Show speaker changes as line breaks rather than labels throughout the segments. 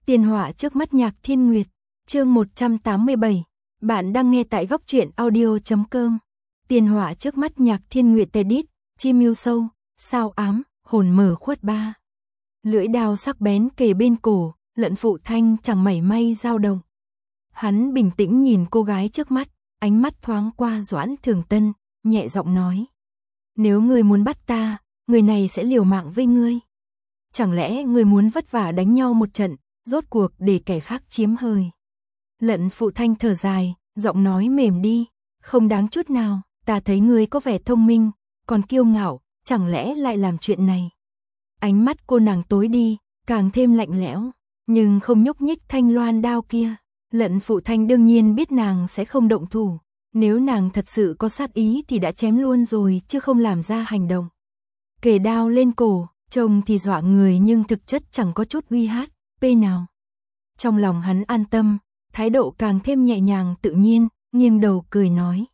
Tiền họa trước mắt Nhạc Thiên Nguyệt, chương 187. Bạn đang nghe tại góc truyện audio.com. Tiền họa trước mắt Nhạc Thiên Nguyệt edit, chim yêu sâu, sao ám, hồn mở khuất ba. Lưỡi đao sắc bén kề bên cổ, Lận Phụ Thanh chẳng mảy may dao động. Hắn bình tĩnh nhìn cô gái trước mắt, ánh mắt thoáng qua Doãn Thường Tân, nhẹ giọng nói: nếu ngươi muốn bắt ta, người này sẽ liều mạng với ngươi. Chẳng lẽ ngươi muốn vất vả đánh nhau một trận, rốt cuộc để kẻ khác chiếm hời? Lận Phụ Thanh thở dài, giọng nói mềm đi: không đáng chút nào, ta thấy ngươi có vẻ thông minh, còn kiêu ngạo, chẳng lẽ lại làm chuyện này? Ánh mắt cô nàng tối đi, càng thêm lạnh lẽo, nhưng không nhúc nhích thanh loan đao kia. Lận Phụ Thanh đương nhiên biết nàng sẽ không động thủ, nếu nàng thật sự có sát ý thì đã chém luôn rồi chứ không làm ra hành động. Kề đao lên cổ, trông thì dọa người nhưng thực chất chẳng có chút uy hát nào. Trong lòng hắn an tâm, thái độ càng thêm nhẹ nhàng tự nhiên, nghiêng đầu cười nói: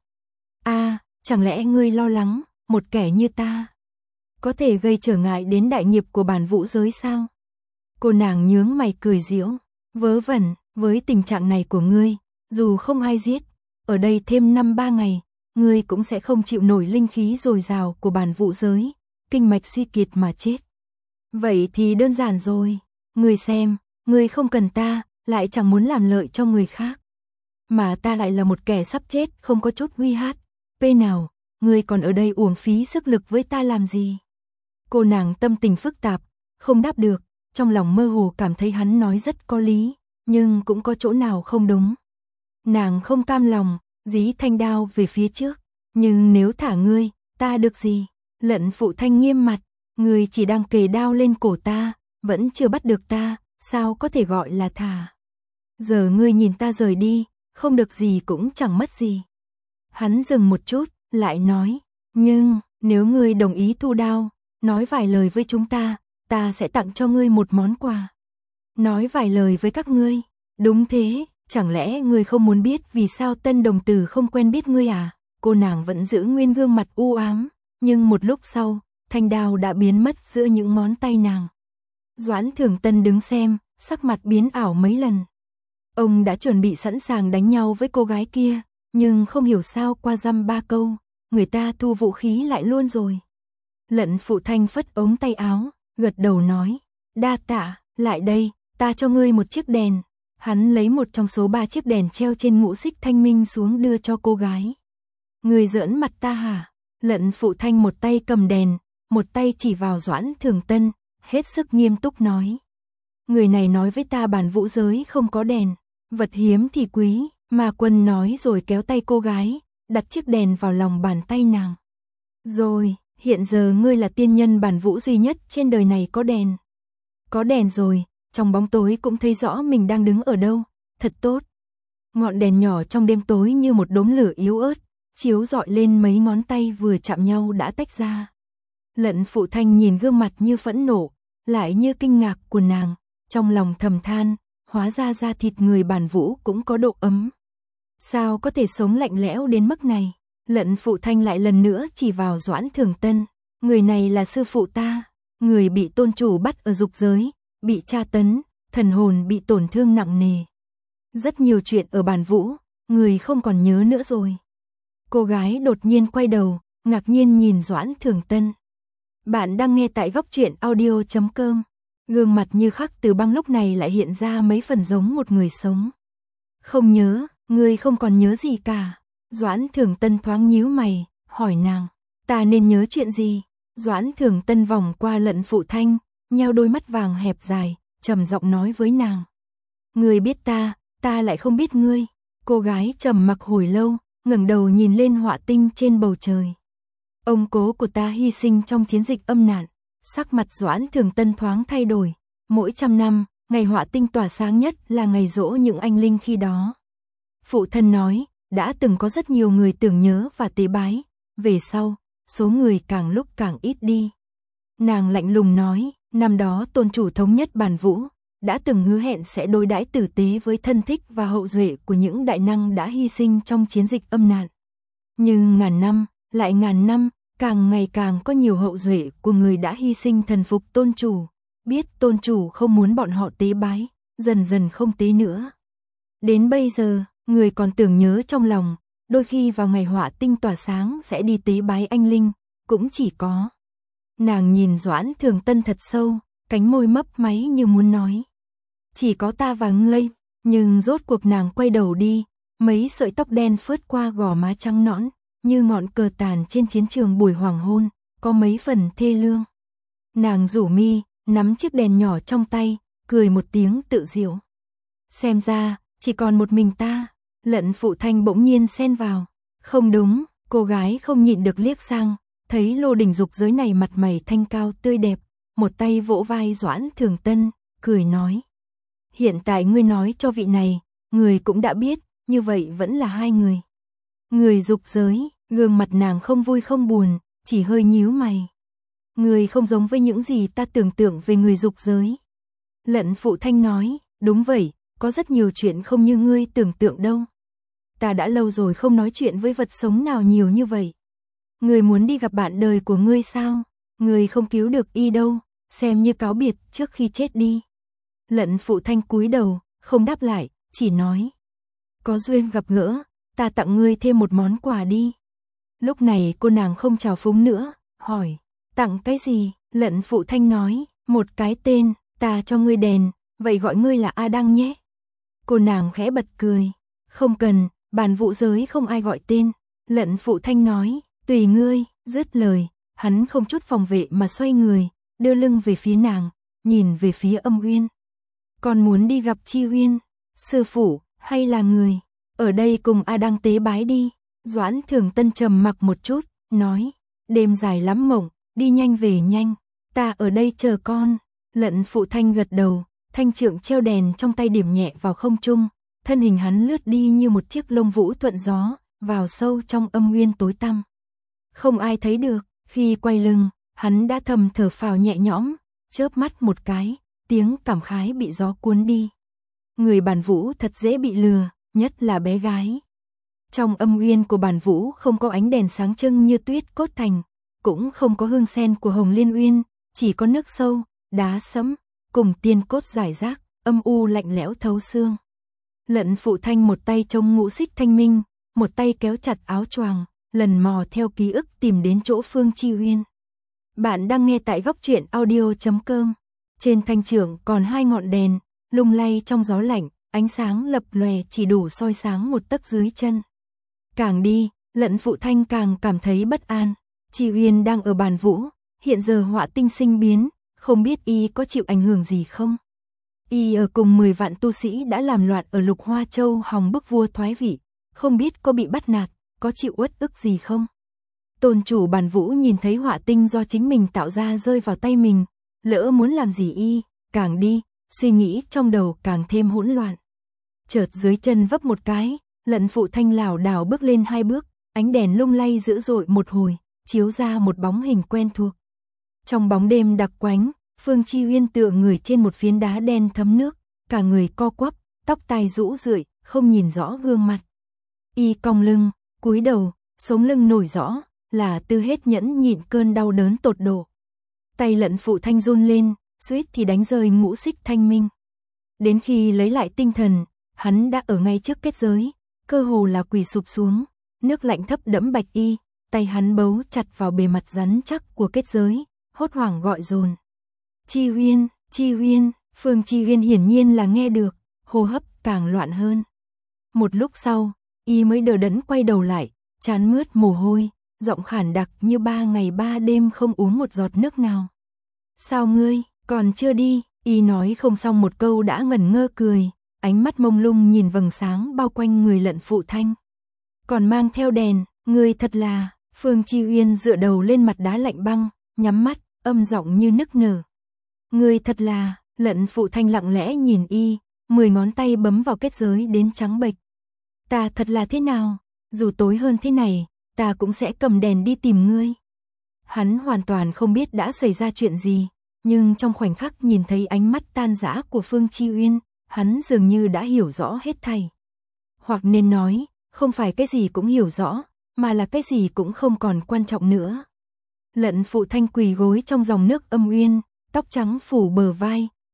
chẳng lẽ ngươi lo lắng, một kẻ như ta có thể gây trở ngại đến đại nghiệp của bản vũ giới sao? Cô nàng nhướng mày cười giễu: vớ vẩn, với tình trạng này của ngươi, dù không ai giết, ở đây thêm 5-3 ngày, ngươi cũng sẽ không chịu nổi linh khí dồi dào của bản vũ giới, kinh mạch suy kiệt mà chết. Vậy thì đơn giản rồi, ngươi xem, ngươi không cần ta, lại chẳng muốn làm lợi cho người khác. Mà ta lại là một kẻ sắp chết, không có chút uy hát nào, ngươi còn ở đây uổng phí sức lực với ta làm gì? Cô nàng tâm tình phức tạp, không đáp được, trong lòng mơ hồ cảm thấy hắn nói rất có lý, nhưng cũng có chỗ nào không đúng. Nàng không cam lòng, dí thanh đao về phía trước: nhưng nếu thả ngươi, ta được gì? Lận Phụ Thanh nghiêm mặt: ngươi chỉ đang kề đao lên cổ ta, vẫn chưa bắt được ta, sao có thể gọi là thả? Giờ ngươi nhìn ta rời đi, không được gì cũng chẳng mất gì. Hắn dừng một chút, lại nói: nhưng, nếu ngươi đồng ý thu đao, nói vài lời với chúng ta sẽ tặng cho ngươi một món quà. Nói vài lời với các ngươi? Đúng thế, chẳng lẽ ngươi không muốn biết vì sao Tân đồng tử không quen biết ngươi à? Cô nàng vẫn giữ nguyên gương mặt u ám, nhưng một lúc sau, thanh đao đã biến mất giữa những ngón tay nàng. Doãn Thường Tân đứng xem, sắc mặt biến ảo mấy lần. Ông đã chuẩn bị sẵn sàng đánh nhau với cô gái kia, nhưng không hiểu sao qua dăm ba câu, người ta thu vũ khí lại luôn rồi. Lận Phụ Thanh phất ống tay áo, gật đầu nói: đa tạ, lại đây, ta cho ngươi một chiếc đèn. Hắn lấy một trong số 3 chiếc đèn treo trên ngũ xích thanh minh xuống đưa cho cô gái. Ngươi giỡn mặt ta hả? Lận Phụ Thanh một tay cầm đèn, một tay chỉ vào Doãn Thường Tân, hết sức nghiêm túc nói: người này nói với ta bản vũ giới không có đèn, vật hiếm thì quý. Mà Quân nói rồi kéo tay cô gái, đặt chiếc đèn vào lòng bàn tay nàng. Rồi, hiện giờ ngươi là tiên nhân bản vũ duy nhất trên đời này có đèn. Có đèn rồi, trong bóng tối cũng thấy rõ mình đang đứng ở đâu, thật tốt. Ngọn đèn nhỏ trong đêm tối như một đốm lửa yếu ớt, chiếu rọi lên mấy ngón tay vừa chạm nhau đã tách ra. Lận Phụ Thanh nhìn gương mặt như phẫn nộ, lại như kinh ngạc của nàng, trong lòng thầm than, hóa ra da thịt người bản vũ cũng có độ ấm. Sao có thể sống lạnh lẽo đến mức này? Lận Phụ Thanh lại lần nữa chỉ vào Doãn Thường Tân: người này là sư phụ ta, người bị tôn chủ bắt ở dục giới, bị tra tấn, thần hồn bị tổn thương nặng nề. Rất nhiều chuyện ở bản vũ, người không còn nhớ nữa rồi. Cô gái đột nhiên quay đầu, ngạc nhiên nhìn Doãn Thường Tân. Bạn đang nghe tại góc truyện audio.com. Gương mặt như khắc từ băng lúc này lại hiện ra mấy phần giống một người sống. Không nhớ, ngươi không còn nhớ gì cả. Doãn Thường Tân thoáng nhíu mày, hỏi nàng: ta nên nhớ chuyện gì? Doãn Thường Tân vòng qua Lận Phụ Thanh, nheo đôi mắt vàng hẹp dài, trầm giọng nói với nàng: ngươi biết ta lại không biết ngươi. Cô gái trầm mặc hồi lâu, ngẩng đầu nhìn lên họa tinh trên bầu trời. Ông cố của ta hy sinh trong chiến dịch âm nạn. Sắc mặt Doãn Thường Tân thoáng thay đổi. Mỗi 100 năm, ngày họa tinh tỏa sáng nhất là ngày giỗ những anh linh khi đó. Phụ thân nói, đã từng có rất nhiều người tưởng nhớ và tế bái, về sau, số người càng lúc càng ít đi. Nàng lạnh lùng nói, năm đó tôn chủ thống nhất bản vũ, đã từng hứa hẹn sẽ đối đãi tử tế với thân thích và hậu duệ của những đại năng đã hy sinh trong chiến dịch âm nạn. Nhưng ngàn năm, lại ngàn năm, càng ngày càng có nhiều hậu duệ của người đã hy sinh thần phục tôn chủ, biết tôn chủ không muốn bọn họ tế bái, dần dần không tế nữa. Đến bây giờ, người còn tưởng nhớ trong lòng, đôi khi vào ngày họa tinh tỏa sáng sẽ đi tế bái anh linh, cũng chỉ có. Nàng nhìn Doãn Thường Tân thật sâu, cánh môi mấp máy như muốn nói. Chỉ có ta và ngươi, nhưng rốt cuộc nàng quay đầu đi, mấy sợi tóc đen phớt qua gò má trắng nõn, như ngọn cờ tàn trên chiến trường buổi hoàng hôn, có mấy phần thê lương. Nàng rủ mi, nắm chiếc đèn nhỏ trong tay, cười một tiếng tự diệu. Xem ra, chỉ còn một mình ta. Lận Phụ Thanh bỗng nhiên xen vào. Không đúng, cô gái không nhịn được liếc sang, thấy Lô Đình Dục giới này mặt mày thanh cao tươi đẹp, một tay vỗ vai Doãn Thường Tân, cười nói. Hiện tại ngươi nói cho vị này, người cũng đã biết, như vậy vẫn là hai người. Người Dục giới, gương mặt nàng không vui không buồn, chỉ hơi nhíu mày. Người không giống với những gì ta tưởng tượng về người Dục giới. Lận Phụ Thanh nói, đúng vậy, có rất nhiều chuyện không như ngươi tưởng tượng đâu. Ta đã lâu rồi không nói chuyện với vật sống nào nhiều như vậy. Ngươi muốn đi gặp bạn đời của ngươi sao? Ngươi không cứu được y đâu, xem như cáo biệt trước khi chết đi. Lận Phụ Thanh cúi đầu, không đáp lại, chỉ nói. Có duyên gặp gỡ, ta tặng ngươi thêm một món quà đi. Lúc này cô nàng không trào phúng nữa, hỏi. Tặng cái gì? Lận Phụ Thanh nói, một cái tên, ta cho ngươi đèn, vậy gọi ngươi là A Đăng nhé. Cô nàng khẽ bật cười. Không cần, bản vụ giới không ai gọi tên. Lận Phụ Thanh nói, tùy ngươi, dứt lời, hắn không chút phòng vệ mà xoay người, đưa lưng về phía nàng, nhìn về phía Âm Uyên. Còn muốn đi gặp Chi Uyên, sư phụ, hay là người? Ở đây cùng A Đăng tế bái đi. Doãn Thường Tân trầm mặc một chút, nói, đêm dài lắm mộng, đi nhanh về nhanh, ta ở đây chờ con. Lận Phụ Thanh gật đầu, thanh trượng treo đèn trong tay điểm nhẹ vào không trung, thân hình hắn lướt đi như một chiếc lông vũ thuận gió, vào sâu trong âm nguyên tối tăm. Không ai thấy được, khi quay lưng, hắn đã thầm thở phào nhẹ nhõm, chớp mắt một cái, tiếng cảm khái bị gió cuốn đi. Người Bản Vũ thật dễ bị lừa, nhất là bé gái. Trong âm nguyên của Bản Vũ không có ánh đèn sáng trưng như tuyết cốt thành, cũng không có hương sen của Hồng Liên Uyên, chỉ có nước sâu, đá sẫm, cùng tiên cốt rải rác, âm u lạnh lẽo thấu xương. Lận Phụ Thanh một tay chống ngũ xích thanh minh, một tay kéo chặt áo choàng, lần mò theo ký ức tìm đến chỗ Phương Chi Uyên. Bạn đang nghe tại góc truyện audio.com. Trên thanh trượng còn hai ngọn đèn, lung lay trong gió lạnh, ánh sáng lập lòe chỉ đủ soi sáng một tấc dưới chân. Càng đi, Lận Phụ Thanh càng cảm thấy bất an. Chi Uyên đang ở Bản Vũ, hiện giờ họa tinh sinh biến, không biết y có chịu ảnh hưởng gì không? Y ở cùng 10 vạn tu sĩ đã làm loạn ở Lục Hoa Châu hòng bức vua thoái vị, không biết có bị bắt nạt, có chịu uất ức gì không? Tôn chủ Bản Vũ nhìn thấy họa tinh do chính mình tạo ra rơi vào tay mình, lỡ muốn làm gì y, càng đi, suy nghĩ trong đầu càng thêm hỗn loạn. Chợt dưới chân vấp một cái, Lận Phụ Thanh lảo đảo bước lên 2 bước, ánh đèn lung lay dữ dội một hồi, chiếu ra một bóng hình quen thuộc. Trong bóng đêm đặc quánh, Phương Chi Uyên tựa người trên một phiến đá đen thấm nước, cả người co quắp, tóc tai rũ rượi, không nhìn rõ gương mặt. Y cong lưng, cúi đầu, sống lưng nổi rõ, là Tư hết nhẫn nhịn cơn đau đớn tột độ. Tay Lận Phụ Thanh run lên, suýt thì đánh rơi ngũ xích thanh minh. Đến khi lấy lại tinh thần, hắn đã ở ngay trước kết giới, cơ hồ là quỳ sụp xuống, nước lạnh thấp đẫm bạch y, tay hắn bấu chặt vào bề mặt rắn chắc của kết giới, hốt hoảng gọi dồn. Chi Uyên, Chi Uyên, Phương Chi Uyên hiển nhiên là nghe được, hô hấp càng loạn hơn. Một lúc sau, y mới đờ đẫn quay đầu lại, trán mướt mồ hôi, giọng khản đặc như 3 ngày 3 đêm không uống một giọt nước nào. Sao ngươi, còn chưa đi? Y nói không xong một câu đã ngẩn ngơ cười, ánh mắt mông lung nhìn vầng sáng bao quanh người Lận Phụ Thanh. Còn mang theo đèn, ngươi thật là... Phương Chi Uyên dựa đầu lên mặt đá lạnh băng, nhắm mắt, âm giọng như nức nở. Ngươi thật là... Lận Phụ Thanh lặng lẽ nhìn y, 10 ngón tay bấm vào kết giới đến trắng bệch. Ta thật là thế nào? Dù tối hơn thế này, ta cũng sẽ cầm đèn đi tìm ngươi. Hắn hoàn toàn không biết đã xảy ra chuyện gì, nhưng trong khoảnh khắc nhìn thấy ánh mắt tan rã của Phương Chi Uyên, hắn dường như đã hiểu rõ hết thảy. Hoặc nên nói, không phải cái gì cũng hiểu rõ, mà là cái gì cũng không còn quan trọng nữa. Lận Phụ Thanh quỳ gối trong dòng nước âm uyên, tóc trắng phủ bờ vai,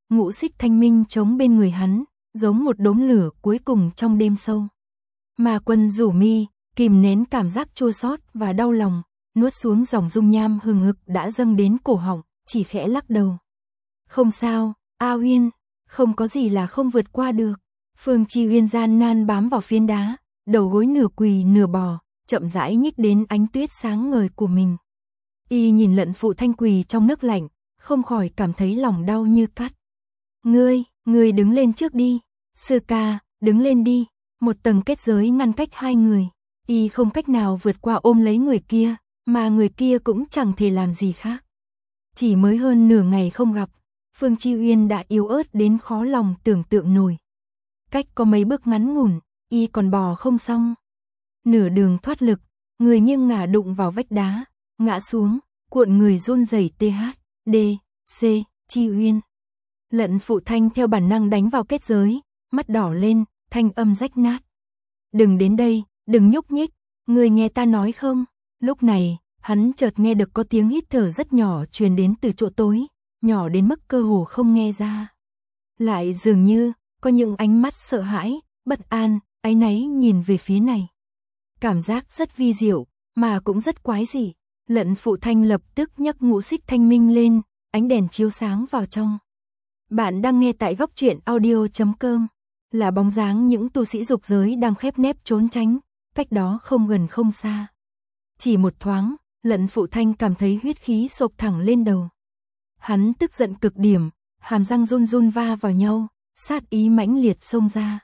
ngũ xích thanh minh chống bên người hắn, giống một đốm lửa cuối cùng trong đêm sâu. Mà Quân rủ mi, kìm nén cảm giác chua xót và đau lòng, nuốt xuống dòng dung nham hừng hực đã dâng đến cổ họng, chỉ khẽ lắc đầu. Không sao, A Uyên, không có gì là không vượt qua được. Phương Chi Uyên gian nan bám vào phiến đá, đầu gối nửa quỳ nửa bò, chậm rãi nhích đến ánh tuyết sáng ngời của mình. Y nhìn Lận Phụ Thanh quỳ trong nước lạnh, không khỏi cảm thấy lòng đau như cắt. Ngươi đứng lên trước đi. Sư ca, đứng lên đi. Một tầng kết giới ngăn cách hai người. Y không cách nào vượt qua ôm lấy người kia, mà người kia cũng chẳng thể làm gì khác. Chỉ mới hơn nửa ngày không gặp, Phương Chi Uyên đã yếu ớt đến khó lòng tưởng tượng nổi. Cách có mấy bước ngắn ngủn, Y còn bò không xong. Nửa đường thoát lực, người nghiêng ngả đụng vào vách đá, ngã xuống, cuộn người run rẩy THD-C, Chi Uyên. Lận Phụ Thanh theo bản năng đánh vào kết giới, mắt đỏ lên, thanh âm rách nát. Đừng đến đây, đừng nhúc nhích, người nghe ta nói không? Lúc này, hắn chợt nghe được có tiếng hít thở rất nhỏ truyền đến từ chỗ tối, nhỏ đến mức cơ hồ không nghe ra. Lại dường như, có những ánh mắt sợ hãi, bất an, áy náy nhìn về phía này. Cảm giác rất vi diệu, mà cũng rất quái dị. Lận Phụ Thanh lập tức nhấc ngũ xích thanh minh lên, ánh đèn chiếu sáng vào trong. Bạn đang nghe tại góc truyện audio.com. Là bóng dáng những tu sĩ dục giới đang khép nép trốn tránh, cách đó không gần không xa. Chỉ một thoáng, Lận Phụ Thanh cảm thấy huyết khí sộc thẳng lên đầu. Hắn tức giận cực điểm, hàm răng run run va vào nhau, sát ý mãnh liệt xông ra.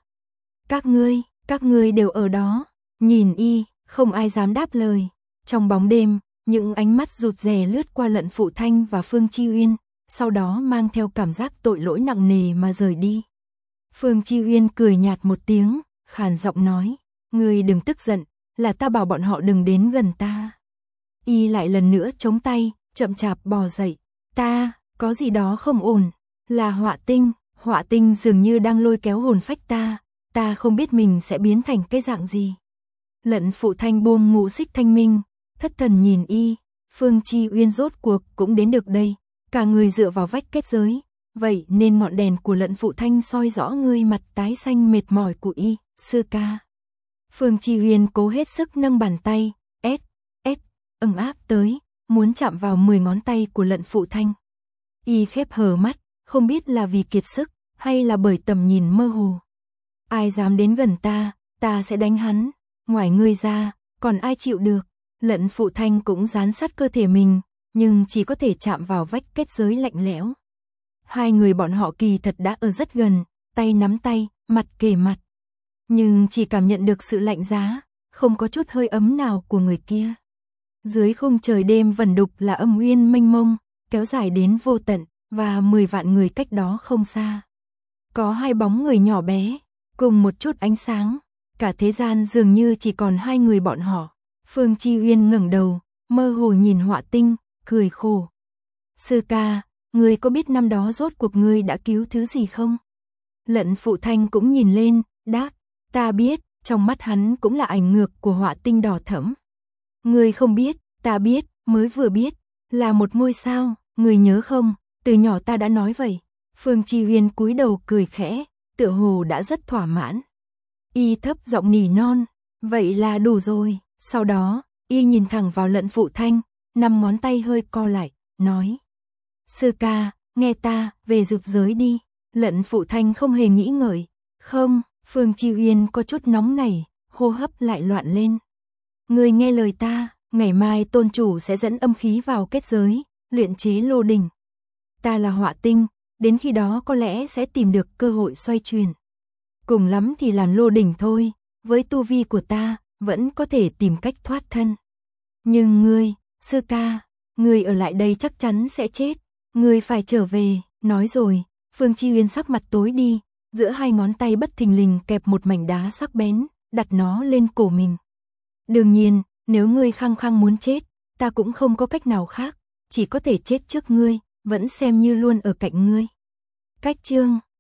Các ngươi đều ở đó. Nhìn Y, không ai dám đáp lời. Trong bóng đêm, những ánh mắt rụt rè lướt qua Lận Phụ Thanh và Phương Chi Uyên, sau đó mang theo cảm giác tội lỗi nặng nề mà rời đi. Phương Chi Uyên cười nhạt một tiếng, khàn giọng nói, ngươi đừng tức giận, là ta bảo bọn họ đừng đến gần ta. Y lại lần nữa chống tay, chậm chạp bò dậy. Ta, có gì đó không ổn, là họa tinh dường như đang lôi kéo hồn phách ta không biết mình sẽ biến thành cái dạng gì. Lận Phụ Thanh buông ngũ xích thanh minh, thất thần nhìn Y, Phương Chi Uyên rốt cuộc cũng đến được đây, cả người dựa vào vách kết giới, vậy nên ngọn đèn của Lận Phụ Thanh soi rõ người mặt tái xanh mệt mỏi của Y, sư ca. Phương Chi Uyên cố hết sức nâng bàn tay, ấm áp tới, muốn chạm vào 10 ngón tay của Lận Phụ Thanh. Y khép hờ mắt, không biết là vì kiệt sức, hay là bởi tầm nhìn mơ hồ. Ai dám đến gần ta sẽ đánh hắn, ngoài ngươi ra, còn ai chịu được. Lận Phụ Thanh cũng dán sát cơ thể mình, nhưng chỉ có thể chạm vào vách kết giới lạnh lẽo. Hai người bọn họ kỳ thật đã ở rất gần, tay nắm tay, mặt kề mặt. Nhưng chỉ cảm nhận được sự lạnh giá, không có chút hơi ấm nào của người kia. Dưới khung trời đêm vẩn đục là âm uyên mênh mông, kéo dài đến vô tận, và 10 vạn người cách đó không xa. Có hai bóng người nhỏ bé, cùng một chút ánh sáng, cả thế gian dường như chỉ còn hai người bọn họ. Phương Chi Uyên ngẩng đầu, mơ hồ nhìn Họa Tinh, cười khổ. Sư ca, ngươi có biết năm đó rốt cuộc ngươi đã cứu thứ gì không? Lận Phụ Thanh cũng nhìn lên, đáp, ta biết, trong mắt hắn cũng là ảnh ngược của Họa Tinh đỏ thẫm. Ngươi không biết, ta biết, mới vừa biết, là một ngôi sao, ngươi nhớ không, từ nhỏ ta đã nói vậy. Phương Chi Uyên cúi đầu cười khẽ, tựa hồ đã rất thỏa mãn. Y thấp giọng nỉ non, vậy là đủ rồi. Sau đó, Y nhìn thẳng vào Lận Phụ Thanh, 5 ngón tay hơi co lại, nói. Sư ca, nghe ta, về dục giới đi. Lận Phụ Thanh không hề nghĩ ngợi. Không, Phương Chi Uyên có chút nóng nảy, hô hấp lại loạn lên. Ngươi nghe lời ta, ngày mai tôn chủ sẽ dẫn âm khí vào kết giới, luyện chế lô đỉnh. Ta là Họa Tinh, đến khi đó có lẽ sẽ tìm được cơ hội xoay chuyển. Cùng lắm thì làm lô đỉnh thôi, với tu vi của ta, vẫn có thể tìm cách thoát thân. Nhưng ngươi, sư ca, ngươi ở lại đây chắc chắn sẽ chết, ngươi phải trở về. Nói rồi, Phương Chi Uyên sắc mặt tối đi, giữa hai ngón tay bất thình lình kẹp một mảnh đá sắc bén, đặt nó lên cổ mình. Đương nhiên, nếu ngươi khăng khăng muốn chết, ta cũng không có cách nào khác, chỉ có thể chết trước ngươi, vẫn xem như luôn ở cạnh ngươi. Cách chương